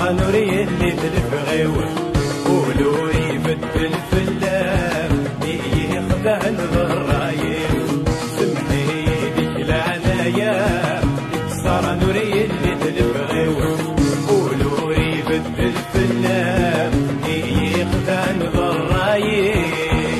صار نوري اللي تلفغيو قولوا يبدل في اللام يخدع الضرايب سمحي لك العنايا صار نوري اللي تلفغيو قولوا يبدل في اللام يخدع الضرايب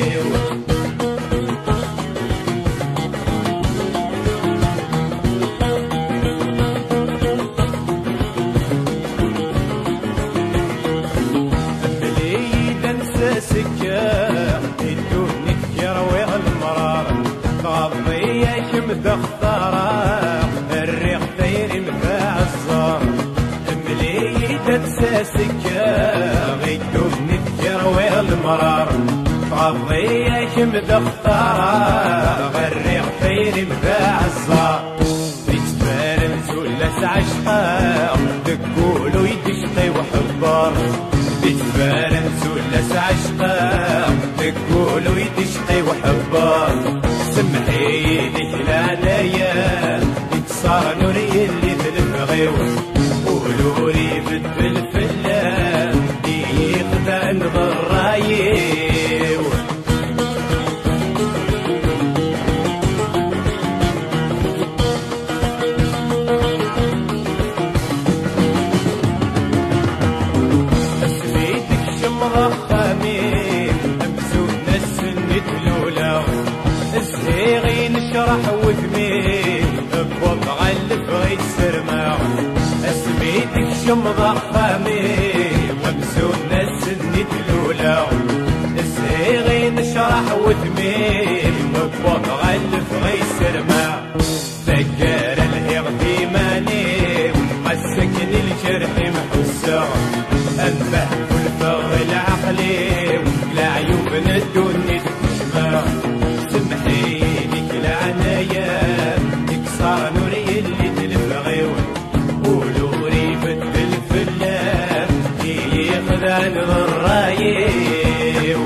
مدخرة الريح طير مفاع الزار مليدة ساسكة غيدو نتجر والمرار فضيك مدخرة الريح طير مفاع الزار بيتفارن زولس عشقا تقولو يدشقي وحبار بيتفارن زولس عشقا تقولو يدشقي وحبار سمحي لك العنايا صار نوري اللي تلفغيو قولوا لي بدل في اللام يخدع الضرايب اسميتك شمرة خميم امسونا السنة الاولى الزهيغي نشرح وثمين بوضع الفغي السرماع اسميتك شمضة خامين ومسونا السنة الاولى الزهيغي نشرح وثمين بوضع الفغي السرماع سكر الهغتيماني ومسكن الجرح محسع انبه والفغ العقلي والعيوب ندوني تشمع سمحي لك العنايا صار نوري اللي تلفغيو قولوا لي بدل في اللام يخدع الضرايب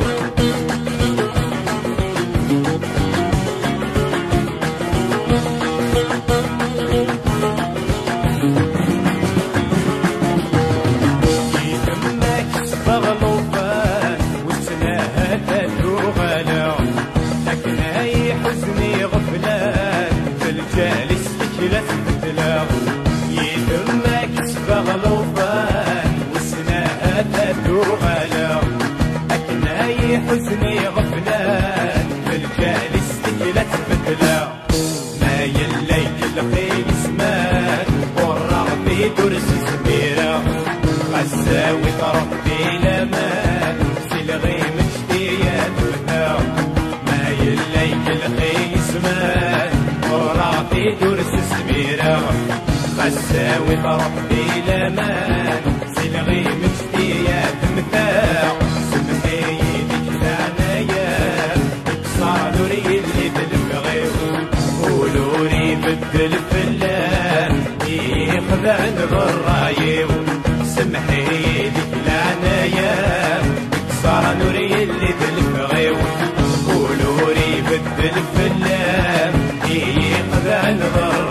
يتمك صغلوفان وسناها تدو غلا لكن هي حزني غفلان جالس تكلف بدلاغ يتمك صغلوفان وسناها تدو غلا لكن هي حزني غفلان الجالس تكلف بدلاغ ما يليك الخيل اسمان والرغبي درس سميرة غساوي ربي لمان سلغي مشتية دفنا ما يليك الخيل اسمان ورعطي درس سميرة غساوي ربي لمان سلغي مشتية دمتاع سمحي لك العنايا صار نوري اللي تلفغيو قولوا لي بدل في اللام يخدع الضرايب سمحي لك العنايا صار نوري اللي تلفغيو قولوا لي بدل في اللام يخدع الضرايب